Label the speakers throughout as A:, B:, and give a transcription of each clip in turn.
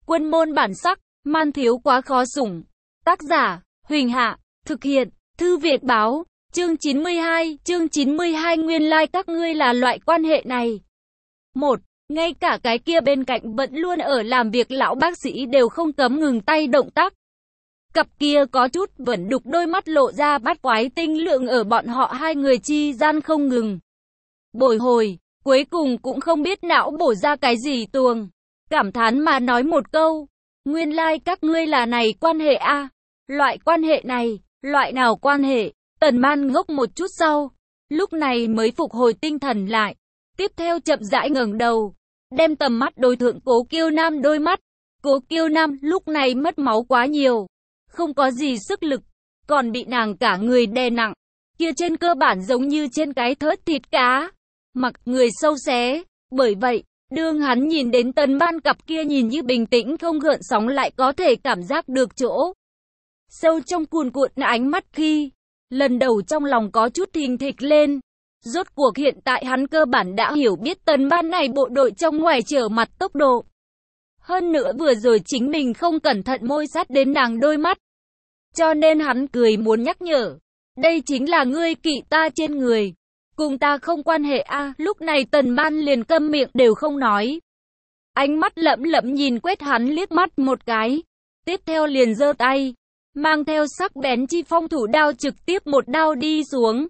A: Quân môn bản sắc, man thiếu quá khó sủng. Tác giả, Huỳnh Hạ, thực hiện, Thư Viện Báo, chương 92 nguyên lai các ngươi là loại quan hệ này. 1. Ngay cả cái kia bên cạnh vẫn luôn ở làm việc lão bác sĩ đều không cấm ngừng tay động tác. Cặp kia có chút vẫn đục đôi mắt lộ ra bắt quái tinh lượng ở bọn họ hai người chi gian không ngừng bồi hồi, cuối cùng cũng không biết não bổ ra cái gì tuồng. Cảm thán mà nói một câu, nguyên lai các ngươi là này quan hệ a. Loại quan hệ này, loại nào quan hệ? Tần Man ngốc một chút sau, lúc này mới phục hồi tinh thần lại. Tiếp theo chậm rãi ngẩng đầu, đem tầm mắt đối thượng Cố Kiêu Nam đôi mắt. Cố Kiêu Nam lúc này mất máu quá nhiều, không có gì sức lực, còn bị nàng cả người đè nặng. Kia trên cơ bản giống như trên cái thớt thịt cá, mặc người sâu xé. Bởi vậy, đương hắn nhìn đến Tần Man cặp kia nhìn như bình tĩnh không gợn sóng lại có thể cảm giác được chỗ sâu trong cuồn cuộn ánh mắt khi, lần đầu trong lòng có chút thình thịch lên. Rốt cuộc hiện tại hắn cơ bản đã hiểu biết Tần Man này bộ đội trong ngoài trở mặt tốc độ. Hơn nữa vừa rồi chính mình không cẩn thận môi sát đến nàng đôi mắt. Cho nên hắn cười muốn nhắc nhở. Đây chính là ngươi kỵ ta trên người. Cùng ta không quan hệ a. Lúc này Tần Man liền câm miệng đều không nói. Ánh mắt lẩm lẩm nhìn quét hắn liếc mắt một cái. Tiếp theo liền giơ tay, mang theo sắc bén chi phong thủ đao trực tiếp một đao đi xuống.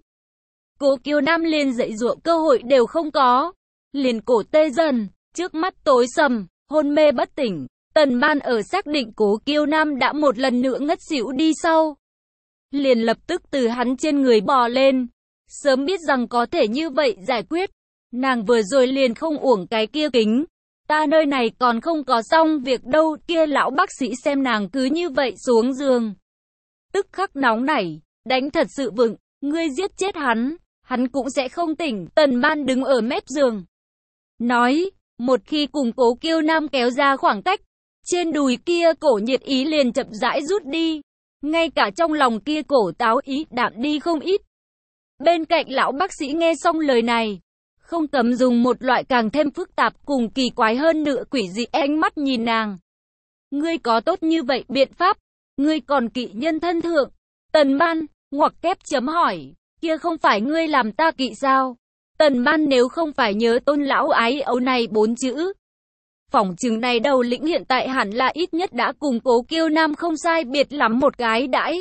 A: Cố Kiêu Nam liền dậy dụa cơ hội đều không có. Liền cổ tê dần, trước mắt tối sầm, hôn mê bất tỉnh. Tần Man ở xác định Cố Kiêu Nam đã một lần nữa ngất xỉu đi sau, liền lập tức từ hắn trên người bò lên. Sớm biết rằng có thể như vậy giải quyết, nàng vừa rồi liền không uổng cái kia kính. Ta nơi này còn không có xong việc đâu. Kia lão bác sĩ xem nàng cứ như vậy xuống giường, tức khắc nóng nảy, đánh thật sự vựng. Ngươi giết chết hắn, hắn cũng sẽ không tỉnh. Tần Man đứng ở mép giường, nói, một khi cùng Cố Kiêu Nam kéo ra khoảng cách, trên đùi kia cổ nhiệt ý liền chậm rãi rút đi. Ngay cả trong lòng kia cổ táo ý đạm đi không ít. Bên cạnh lão bác sĩ nghe xong lời này, không cấm dùng một loại càng thêm phức tạp cùng kỳ quái hơn nữa quỷ dị ánh mắt nhìn nàng. Ngươi có tốt như vậy biện pháp, ngươi còn kỵ nhân thân thượng. Tần Man, ngoặc kép chấm hỏi, kia không phải ngươi làm ta kỵ sao? Tần Man nếu không phải nhớ Tôn lão ái ấu này 4 chữ, phỏng chừng này đầu lĩnh hiện tại hẳn là ít nhất đã cùng Cố Kiêu Nam không sai biệt lắm một cái đãi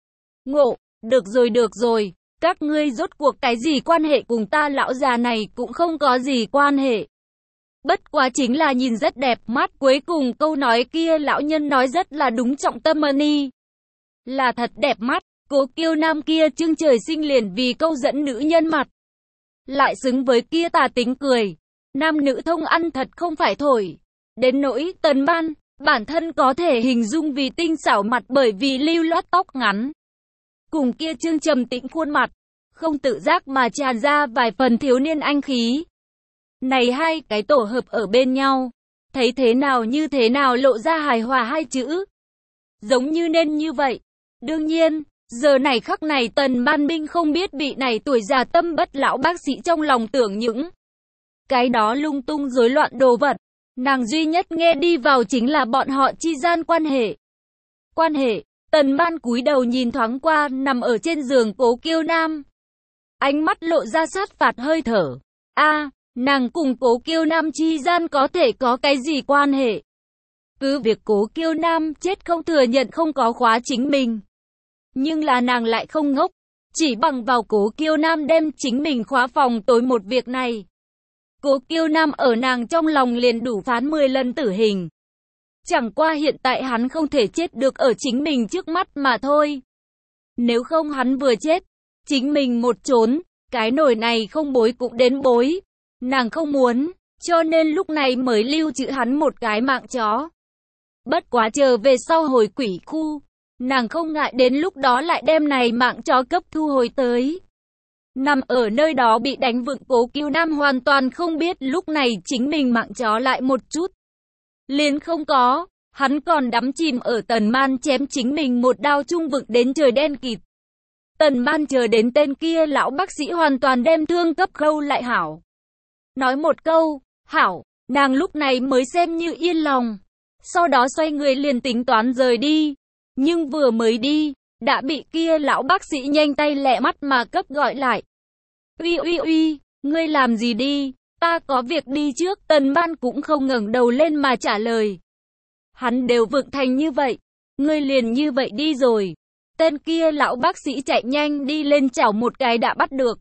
A: ngộ. Được rồi, các ngươi rốt cuộc cái gì quan hệ cùng ta lão già này cũng không có gì quan hệ. Bất quá chính là nhìn rất đẹp mắt. Cuối cùng câu nói kia lão nhân nói rất là đúng trọng tâm ni. Là thật đẹp mắt. Cố Kiêu Nam kia trưng trời sinh liền vì câu dẫn nữ nhân mặt, lại xứng với kia tà tính cười. Nam nữ thông ăn thật không phải thổi. Đến nỗi Tần Man, bản thân có thể hình dung vì tinh xảo mặt bởi vì lưu loát tóc ngắn. Cùng kia trương trầm tĩnh khuôn mặt, không tự giác mà tràn ra vài phần thiếu niên anh khí. Này hai cái tổ hợp ở bên nhau, thấy thế nào như thế nào lộ ra hài hòa hai chữ. Giống như nên như vậy. Đương nhiên, giờ này khắc này Tần Man Binh không biết bị này tuổi già tâm bất lão bác sĩ trong lòng tưởng những cái đó lung tung rối loạn đồ vật. Nàng duy nhất nghe đi vào chính là bọn họ chi gian quan hệ. Tần Man cúi đầu nhìn thoáng qua nằm ở trên giường Cố Kiêu Nam, ánh mắt lộ ra sát phạt hơi thở. Nàng cùng Cố Kiêu Nam chi gian có thể có cái gì quan hệ? Cứ việc Cố Kiêu Nam chết không thừa nhận không có khóa chính mình. Nhưng là nàng lại không ngốc, chỉ bằng vào Cố Kiêu Nam đem chính mình khóa phòng tối một việc này, Cố Kiêu Nam ở nàng trong lòng liền đủ phán 10 lần tử hình. Chẳng qua hiện tại hắn không thể chết được ở chính mình trước mắt mà thôi. Nếu không hắn vừa chết, chính mình một trốn, cái nồi này không bối cũng đến bối. Nàng không muốn, cho nên lúc này mới lưu trữ hắn một cái mạng chó. Bất quá chờ về sau hồi quỷ khu, nàng không ngại đến lúc đó lại đem này mạng chó cấp thu hồi tới. Nằm ở nơi đó bị đánh vựng Cố Kiêu Nam hoàn toàn không biết lúc này chính mình mạng chó lại một chút liền không có. Hắn còn đắm chìm ở Tần Man chém chính mình một đao trung vựng đến trời đen kịt. Tần Man chờ đến tên kia lão bác sĩ hoàn toàn đem thương cấp khâu lại hảo. Nói một câu, hảo, nàng lúc này mới xem như yên lòng. sau đó xoay người liền tính toán rời đi. Nhưng vừa mới đi, đã bị kia lão bác sĩ nhanh tay lẹ mắt mà cấp gọi lại. Uy uy uy, ngươi làm gì đi, ta có việc đi trước. Tần Ban cũng không ngẩng đầu lên mà trả lời. Hắn đều vượng thành như vậy, ngươi liền như vậy đi rồi. Tên kia lão bác sĩ chạy nhanh đi lên chảo một cái đã bắt được.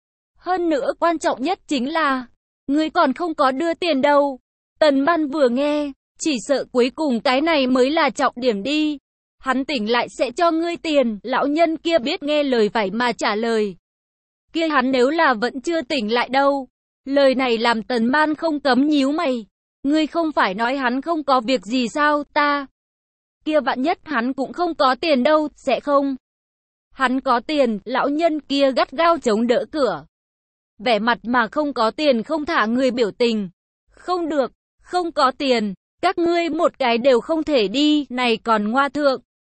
A: Hơn nữa quan trọng nhất chính là, ngươi còn không có đưa tiền đâu. Tần Ban vừa nghe, chỉ sợ cuối cùng cái này mới là trọng điểm đi. Hắn tỉnh lại sẽ cho ngươi tiền. Lão nhân kia biết nghe lời phải mà trả lời. Kia hắn nếu là vẫn chưa tỉnh lại đâu. Lời này làm Tần Ban không cấm nhíu mày. Ngươi không phải nói hắn không có việc gì sao? Ta kia vạn nhất hắn cũng không có tiền đâu, sẽ không? Hắn có tiền. Lão nhân kia gắt gao chống đỡ cửa, vẻ mặt mà không có tiền không thả người biểu tình. Không được, không có tiền, các ngươi một cái đều không thể đi. Này còn ngoa thượng,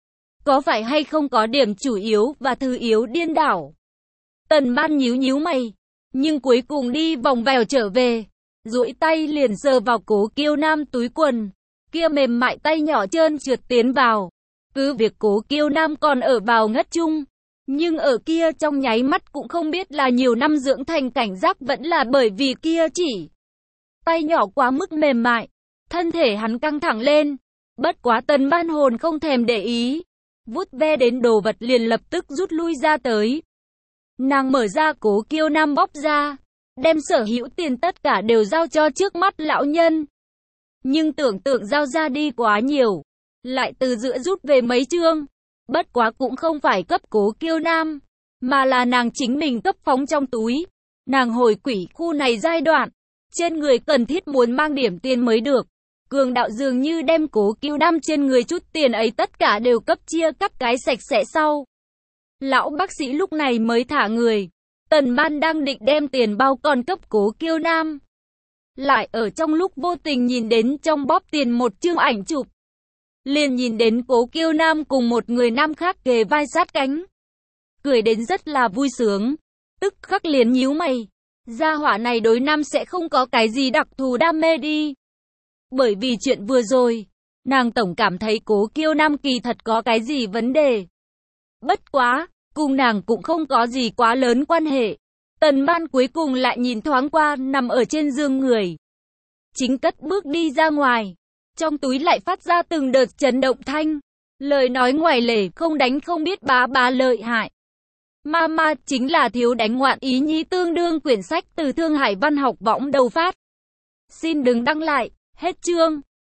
A: có phải hay không có điểm chủ yếu và thứ yếu điên đảo? Tần Ban nhíu nhíu mày, nhưng cuối cùng đi vòng vèo trở về, duỗi tay liền sờ vào Cố Kiêu Nam túi quần, kia mềm mại tay nhỏ trơn trượt tiến vào. Cứ việc Cố Kiêu Nam còn ở vào ngất chung, nhưng ở kia trong nháy mắt cũng không biết là nhiều năm dưỡng thành cảnh giác vẫn là bởi vì kia chỉ tay nhỏ quá mức mềm mại, thân thể hắn căng thẳng lên. Bất quá Tần Ban hồn không thèm để ý, vuốt ve đến đồ vật liền lập tức rút lui ra tới. Nàng mở ra Cố Kiêu Nam bóp ra, đem sở hữu tiền tất cả đều giao cho trước mắt lão nhân. Nhưng tưởng tượng giao ra đi quá nhiều, lại từ giữa rút về mấy chương. Bất quá cũng không phải cấp Cố Kiêu Nam, mà là nàng chính mình cấp phóng trong túi. Nàng hồi quỷ khu này giai đoạn, trên người cần thiết muốn mang điểm tiền mới được. Cường đạo dường như đem Cố Kiêu Nam trên người chút tiền ấy tất cả đều cấp chia cắt cái sạch sẽ sau. Lão bác sĩ lúc này mới thả người. Tần Ban đang định đem tiền bao còn cấp Cố Kiêu Nam, lại ở trong lúc vô tình nhìn đến trong bóp tiền một chương ảnh chụp. Liền nhìn đến Cố Kiêu Nam cùng một người nam khác kề vai sát cánh, cười đến rất là vui sướng. Tức khắc liền nhíu mày, gia hỏa này đối nam sẽ không có cái gì đặc thù đam mê đi. Bởi vì chuyện vừa rồi, nàng tổng cảm thấy Cố Kiêu Nam kỳ thật có cái gì vấn đề. Bất quá, cùng nàng cũng không có gì quá lớn quan hệ. Tần Ban cuối cùng lại nhìn thoáng qua nằm ở trên giường người, chính cất bước đi ra ngoài. Trong túi lại phát ra từng đợt chấn động thanh. Lời nói ngoài lề không đánh không biết bá bá lợi hại. Mama chính là thiếu đánh ngoạn ý nhi tương đương quyển sách từ Thương Hải Văn học võng đầu phát. Xin đừng đăng lại, hết chương.